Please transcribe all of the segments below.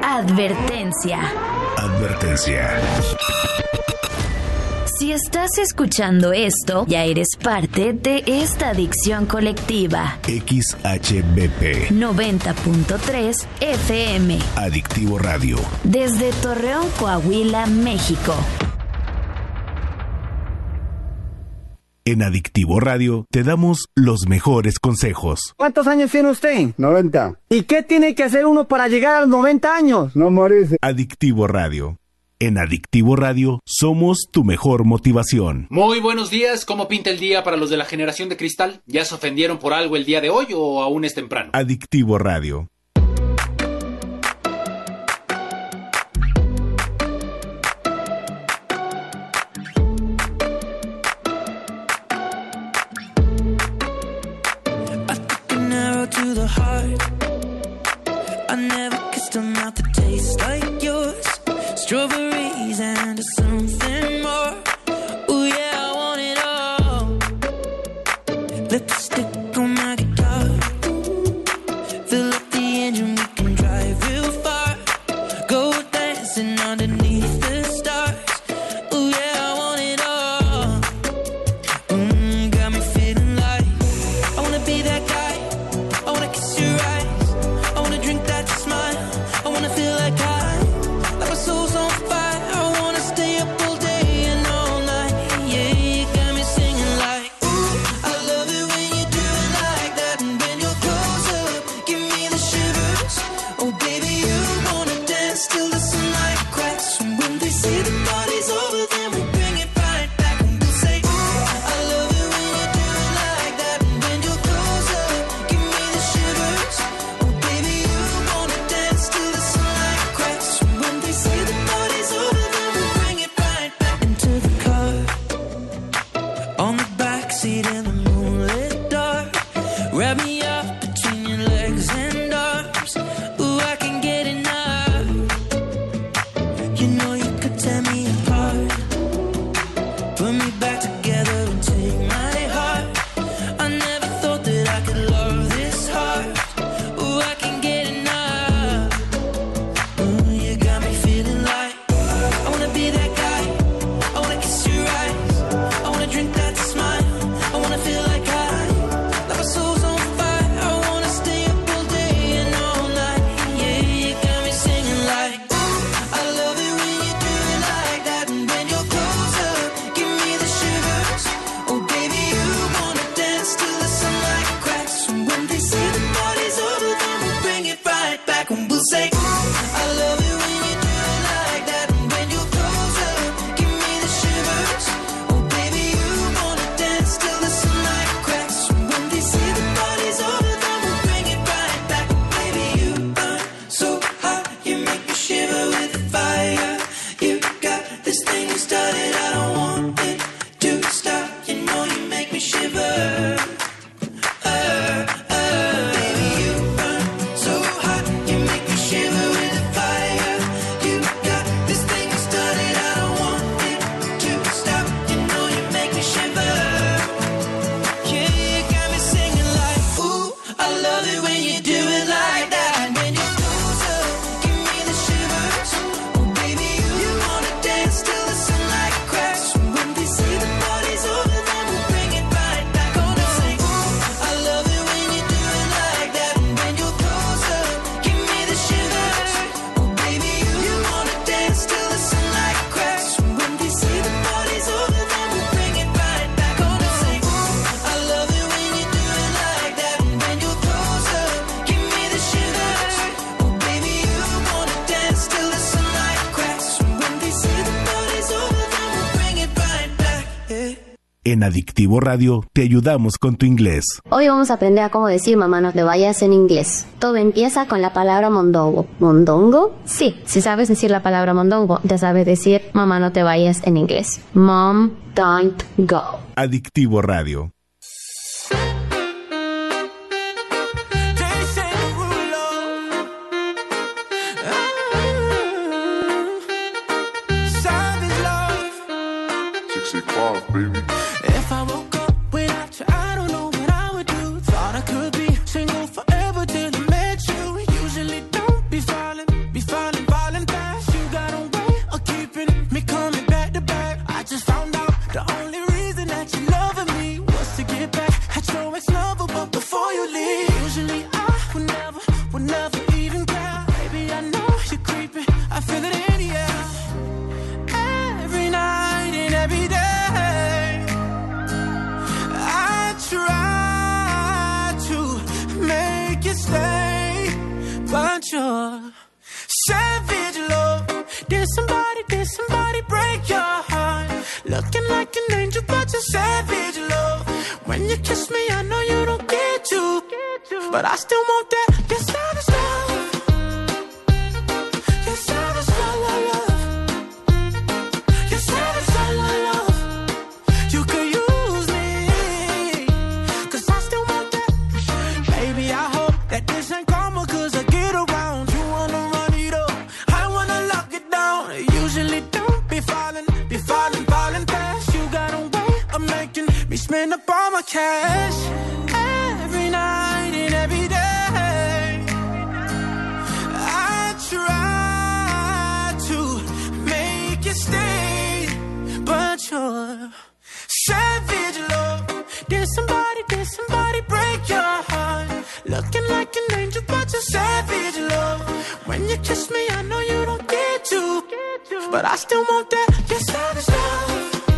Advertencia. Advertencia. Si estás escuchando esto, ya eres parte de esta adicción colectiva. XHBP 90.3 FM. Adictivo Radio. Desde Torreón, Coahuila, México. En Adictivo Radio te damos los mejores consejos. ¿Cuántos años tiene usted? 90. ¿Y qué tiene que hacer uno para llegar a los 90 años? No morirse. Adictivo Radio. En Adictivo Radio somos tu mejor motivación. Muy buenos días. ¿Cómo pinta el día para los de la generación de cristal? ¿Ya se ofendieron por algo el día de hoy o aún es temprano? Adictivo Radio. To the heart, I never kissed a mouth that tastes like yours. Strawberries and something more. Ooh yeah, I want it all. Lipstick on my guitar. Fill up the engine, we can drive real far. Go dancing underneath the stars. Ooh yeah, I want it all. Got me feeling like I wanna be that guy. En Adictivo Radio te ayudamos con tu inglés. Hoy vamos a aprender a cómo decir mamá no te vayas en inglés. Todo empieza con la palabra mondongo. ¿Mondongo? Sí, si sabes decir la palabra mondongo, ya sabes decir mamá no te vayas en inglés. Mom, don't go. Adictivo Radio. Baby. If I woke up without you, I don't know what I would do. Thought I could be single forever till I met you. Usually don't be falling even care. Baby, I know you're creeping, I feel it in the air. Every night and every day, I try to make you stay, but you're savage love. Did somebody break your heart? Looking like an angel, but you're savage love. When you kiss me, I know you don't get to, but I still want that. You're savage love. You're savage love. You're savage love. You could use me, 'cause I still want that. Baby, I hope that this ain't karma, 'cause I get around. You wanna run it up, I wanna lock it down. Usually don't be falling fast. You got a way of making me spend up all my cash. Every night and every day, I try to make you stay, but you're savage love. Did somebody break your heart? Looking like an angel, but you're savage love. When you kiss me, I know you don't get to, but I still want that. You're savage love.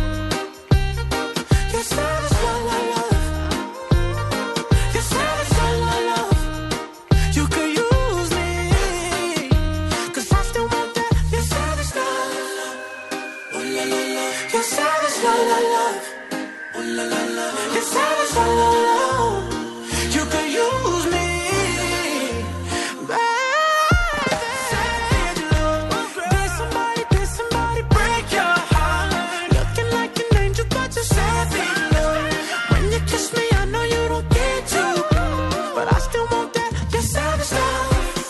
You're savage love. You're savage love. You could use me, 'cause I still want that. You're savage love. Oh la la la. You're savage love. Oh la la la. You're savage love. You could use me, baby. Savage love. Did somebody break your heart? Looking like an angel, but you're savage love. When you kiss me, I know you don't get to, but I still want that. You're savage love.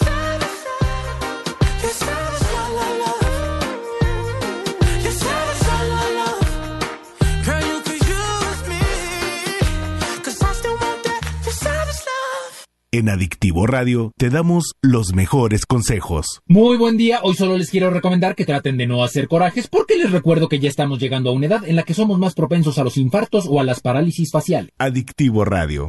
You're savage love. You're savage love. Girl, you could use me, 'cause I still want that. You're savage love. En Adictivo Radio te damos los mejores consejos. Muy buen día, hoy solo les quiero recomendar que traten de no hacer corajes porque les recuerdo que ya estamos llegando a una edad en la que somos más propensos a los infartos o a las parálisis faciales. Adictivo Radio.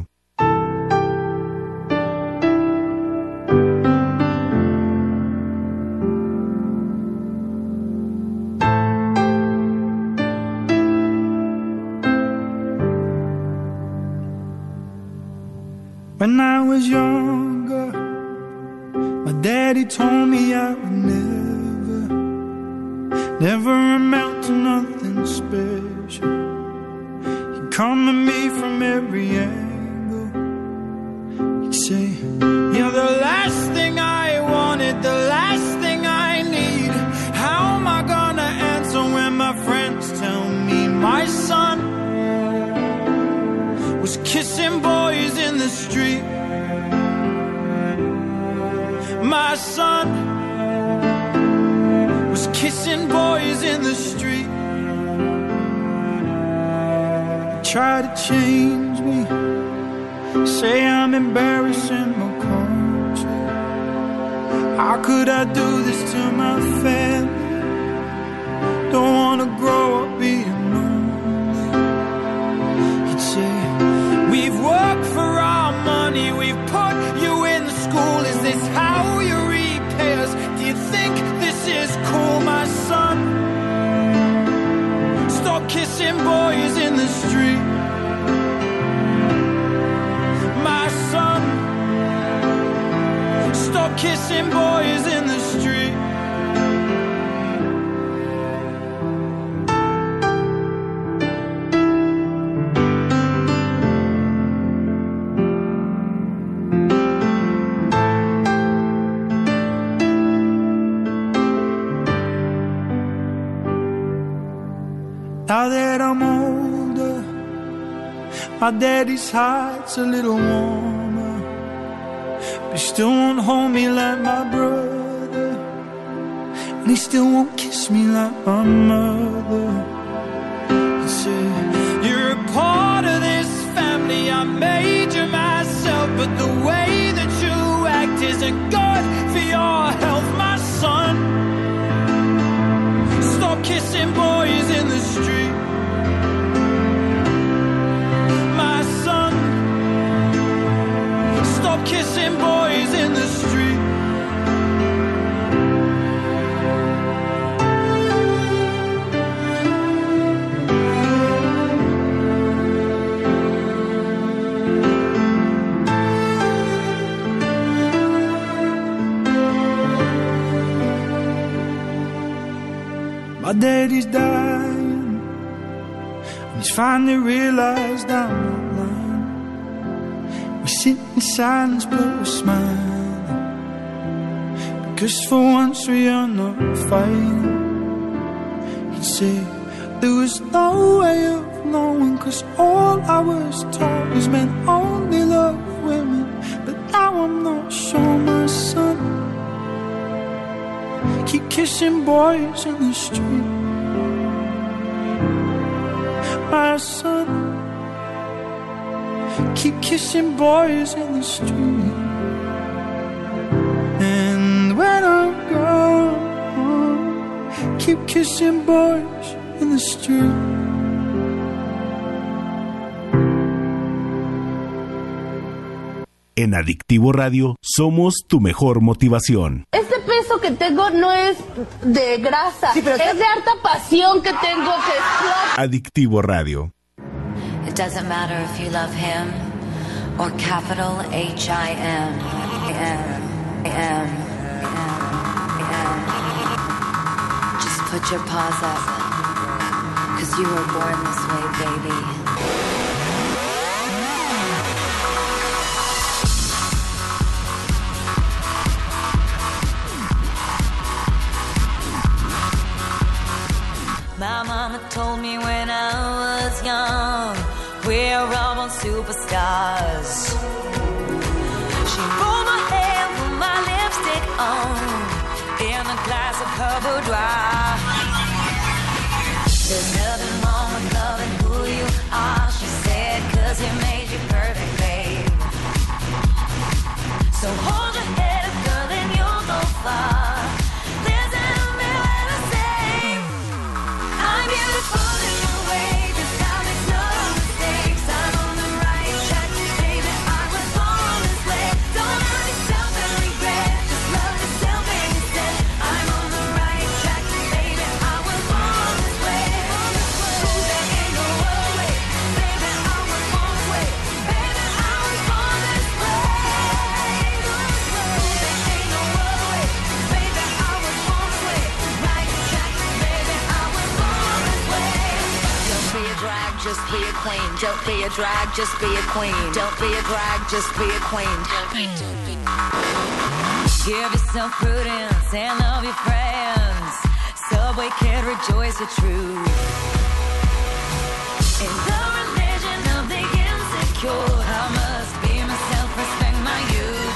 When I was younger, my daddy told me I would never amount to nothing special. He'd come at me from every angle. He'd say, you're the last thing I wanted, the last thing I need. How am I gonna answer when my friends tell me my son was kissing boys in the street? My son was kissing boys in the street. Try to change me, say I'm embarrassing my country. How could I do this to my family? Don't wanna grow up being lonely. He'd say, we've worked for our money, we've put you in the school. Is this how you repay us? Do you think this is cool, my son? Stop kissing boys in the street. My son, stop kissing boys in the street. Now that I'm older, my daddy's heart's a little warmer, but he still won't hold me like my brother, and he still won't kiss me like my mother. He said, you're a part of this family, I made you myself, but the way that you act isn't good for your health, my son. Stop kissing boys in the street. My son, stop kissing boys in the street. Our daddy's dying, and he's finally realized I'm not lying. We sit in silence but we're smiling, because for once we are not fighting. He'd say there was no way of knowing, 'cause all I was taught was men only love women. But now I'm not sure, my son. Keep kissing boys in the street, my son. Keep kissing boys in the street. And when I'm gone, keep kissing boys in the street. En Adictivo Radio somos tu mejor motivación. Este peso que tengo no es de grasa, es de harta pasión que tengo que explota. Adictivo Radio. It doesn't matter if you love him or capital H-I-M. Just put your paws up, 'cause you were born this way, baby. My mama told me when I was young, we're all born superstars. She rolled my hair, put my lipstick on, in a glass of her boudoir. There's nothing wrong with loving who you are, she said, 'cause he made you perfect, babe. So hold your head up, girl, and you'll go far. Just be a queen. Don't be a drag, just be a queen. Don't be a drag, just be a queen. Give yourself prudence and love your friends. Subway kid, rejoice your truth. In the religion of the insecure, I must be myself, respect my youth.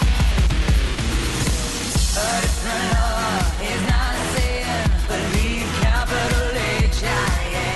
A different law is not a sin, believe capital H-I-M.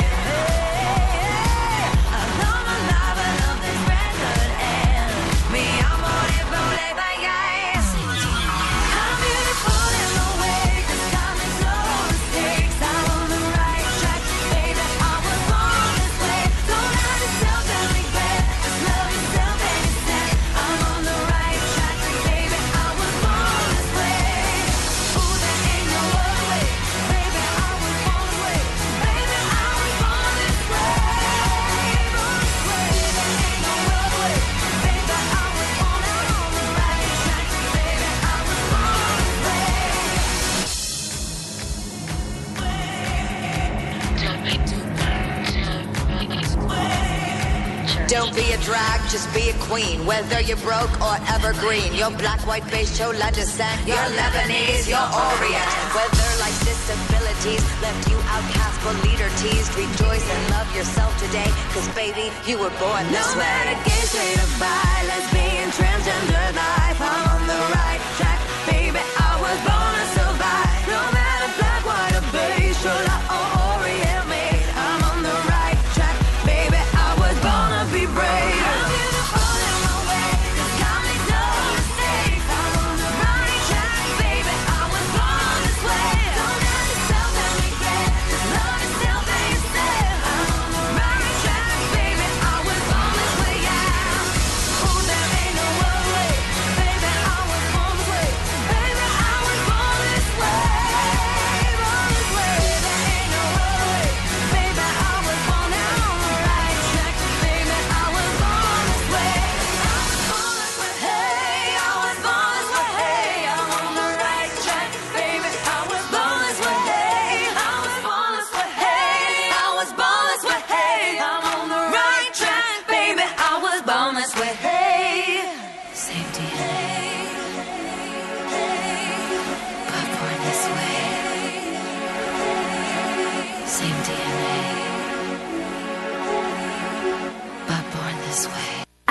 Don't be a drag, just be a queen. Whether you're broke or evergreen, you're black, white, beige, chola descent, you're Lebanese, you're Orient. Whether life's disabilities left you outcast but leader teased, rejoice and love yourself today, 'cause baby, you were born this way. No matter gay, straight or bi, lesbian, transgender life, I'm on the right track, baby, I was born to survive. No matter black, white or beige, chola or Orient made, I'm on the right track, baby, I was born to be brave.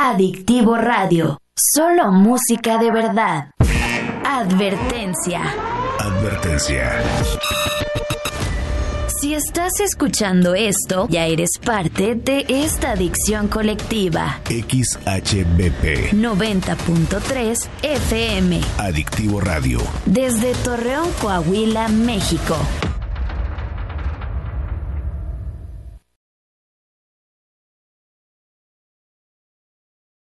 Adictivo Radio. Solo música de verdad. Advertencia. Advertencia. Si estás escuchando esto, ya eres parte de esta adicción colectiva. XHBP 90.3 FM. Adictivo Radio. Desde Torreón, Coahuila, México.